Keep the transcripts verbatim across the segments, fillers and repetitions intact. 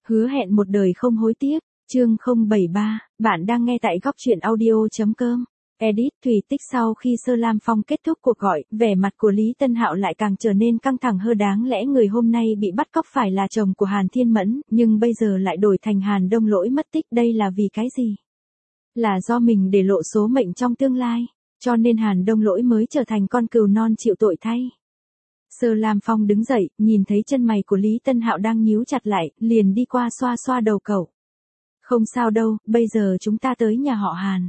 Hứa hẹn một đời không hối tiếc, chương không bảy ba, bạn đang nghe tại góc truyện audio.com. Edit Thủy Tích. Sau khi Sơ Lam Phong kết thúc cuộc gọi, vẻ mặt của Lý Tân Hạo lại càng trở nên căng thẳng hơn. Đáng lẽ người hôm nay bị bắt cóc phải là chồng của Hàn Thiên Mẫn, nhưng bây giờ lại đổi thành Hàn Đông Lỗi mất tích. Đây là vì cái gì? Là do mình để lộ số mệnh trong tương lai, cho nên Hàn Đông Lỗi mới trở thành con cừu non chịu tội thay. Sơ Lam Phong đứng dậy, nhìn thấy chân mày của Lý Tân Hạo đang nhíu chặt lại, liền đi qua xoa xoa đầu cậu. Không sao đâu, bây giờ chúng ta tới nhà họ Hàn.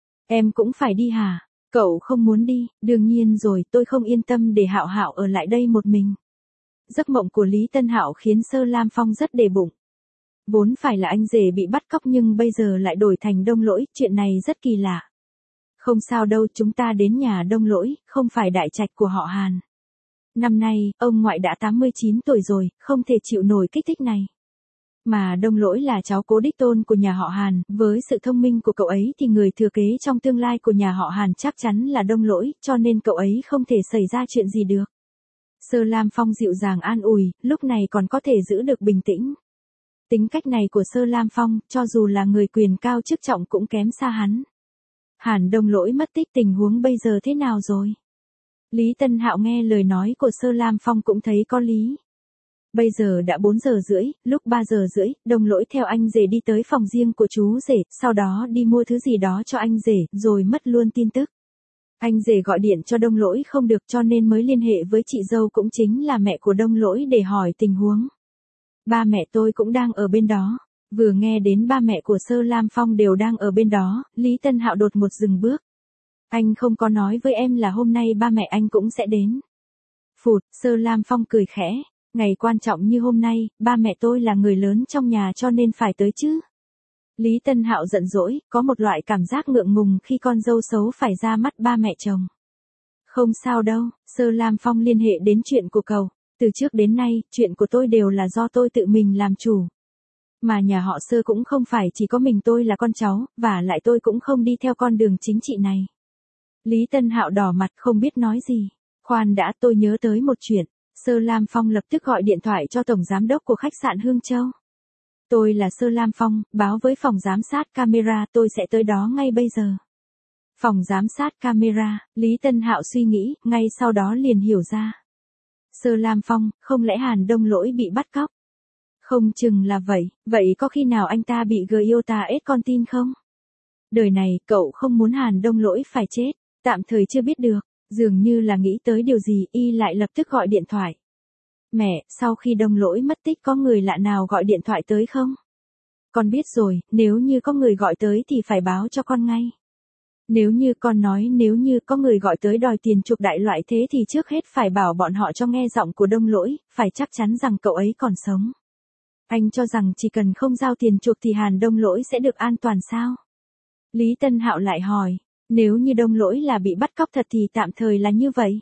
Em cũng phải đi hả? Cậu không muốn đi? Đương nhiên rồi, tôi không yên tâm để Hạo Hạo ở lại đây một mình. Giấc mộng của Lý Tân Hạo khiến Sơ Lam Phong rất đề bụng. Vốn phải là anh rể bị bắt cóc nhưng bây giờ lại đổi thành Đông Lỗi, chuyện này rất kỳ lạ. Không sao đâu, chúng ta đến nhà Đông Lỗi, không phải đại trạch của họ Hàn. Năm nay, ông ngoại đã tám mươi chín tuổi rồi, không thể chịu nổi kích thích này. Mà Đông Lỗi là cháu cố đích tôn của nhà họ Hàn, với sự thông minh của cậu ấy thì người thừa kế trong tương lai của nhà họ Hàn chắc chắn là Đông Lỗi, cho nên cậu ấy không thể xảy ra chuyện gì được. Sơ Lam Phong dịu dàng an ủi, lúc này còn có thể giữ được bình tĩnh. Tính cách này của Sơ Lam Phong, cho dù là người quyền cao chức trọng cũng kém xa hắn. Hàn Đông Lỗi mất tích, tình huống bây giờ thế nào rồi? Lý Tân Hạo nghe lời nói của Sơ Lam Phong cũng thấy có lý. Bây giờ đã bốn giờ rưỡi, lúc ba giờ rưỡi, Đông Lỗi theo anh rể đi tới phòng riêng của chú rể, sau đó đi mua thứ gì đó cho anh rể, rồi mất luôn tin tức. Anh rể gọi điện cho Đông Lỗi không được cho nên mới liên hệ với chị dâu cũng chính là mẹ của Đông Lỗi để hỏi tình huống. Ba mẹ tôi cũng đang ở bên đó. Vừa nghe đến ba mẹ của Sơ Lam Phong đều đang ở bên đó, Lý Tân Hạo đột một dừng bước. Anh không có nói với em là hôm nay ba mẹ anh cũng sẽ đến. Phụt, Sơ Lam Phong cười khẽ. Ngày quan trọng như hôm nay, ba mẹ tôi là người lớn trong nhà cho nên phải tới chứ. Lý Tân Hạo giận dỗi, có một loại cảm giác ngượng ngùng khi con dâu xấu phải ra mắt ba mẹ chồng. Không sao đâu, Sơ Lam Phong liên hệ đến chuyện của cậu. Từ trước đến nay, chuyện của tôi đều là do tôi tự mình làm chủ. Mà nhà họ Sơ cũng không phải chỉ có mình tôi là con cháu, và lại tôi cũng không đi theo con đường chính trị này. Lý Tân Hạo đỏ mặt không biết nói gì. Khoan đã, tôi nhớ tới một chuyện. Sơ Lam Phong lập tức gọi điện thoại cho tổng giám đốc của khách sạn Hương Châu. Tôi là Sơ Lam Phong, báo với phòng giám sát camera, tôi sẽ tới đó ngay bây giờ. Phòng giám sát camera, Lý Tân Hạo suy nghĩ, ngay sau đó liền hiểu ra. Sơ Lam Phong, không lẽ Hàn Đông Lỗi bị bắt cóc? Không chừng là vậy, vậy có khi nào anh ta bị người yêu ta ết con tin không? Đời này, cậu không muốn Hàn Đông Lỗi phải chết, tạm thời chưa biết được. Dường như là nghĩ tới điều gì, y lại lập tức gọi điện thoại. Mẹ, sau khi Đông Lỗi mất tích có người lạ nào gọi điện thoại tới không? Con biết rồi, nếu như có người gọi tới thì phải báo cho con ngay. Nếu như con nói nếu như có người gọi tới đòi tiền chuộc đại loại thế thì trước hết phải bảo bọn họ cho nghe giọng của Đông Lỗi, phải chắc chắn rằng cậu ấy còn sống. Anh cho rằng chỉ cần không giao tiền chuộc thì Hàn Đông Lỗi sẽ được an toàn sao? Lý Tân Hạo lại hỏi. Nếu như Đông Lỗi là bị bắt cóc thật thì tạm thời là như vậy.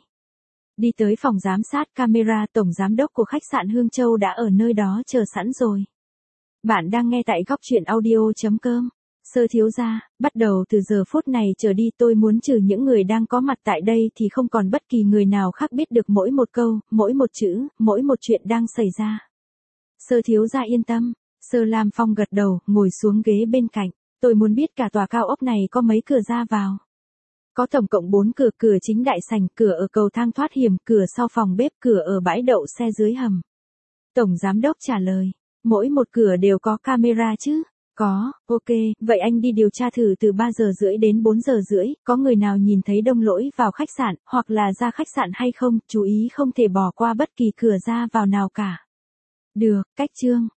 Đi tới phòng giám sát camera, tổng giám đốc của khách sạn Hương Châu đã ở nơi đó chờ sẵn rồi. Bạn đang nghe tại góc truyện audio.com. Sơ thiếu gia, bắt đầu từ giờ phút này trở đi tôi muốn trừ những người đang có mặt tại đây thì không còn bất kỳ người nào khác biết được mỗi một câu, mỗi một chữ, mỗi một chuyện đang xảy ra. Sơ thiếu gia yên tâm. Sơ Lam Phong gật đầu, ngồi xuống ghế bên cạnh. Tôi muốn biết cả tòa cao ốc này có mấy cửa ra vào. Có tổng cộng bốn cửa, cửa chính đại sảnh, cửa ở cầu thang thoát hiểm, cửa sau phòng bếp, cửa ở bãi đậu xe dưới hầm. Tổng giám đốc trả lời, mỗi một cửa đều có camera chứ? Có, ok, vậy anh đi điều tra thử từ ba giờ rưỡi đến bốn giờ rưỡi, có người nào nhìn thấy Đông Lỗi vào khách sạn, hoặc là ra khách sạn hay không, chú ý không thể bỏ qua bất kỳ cửa ra vào nào cả. Được, cách chương.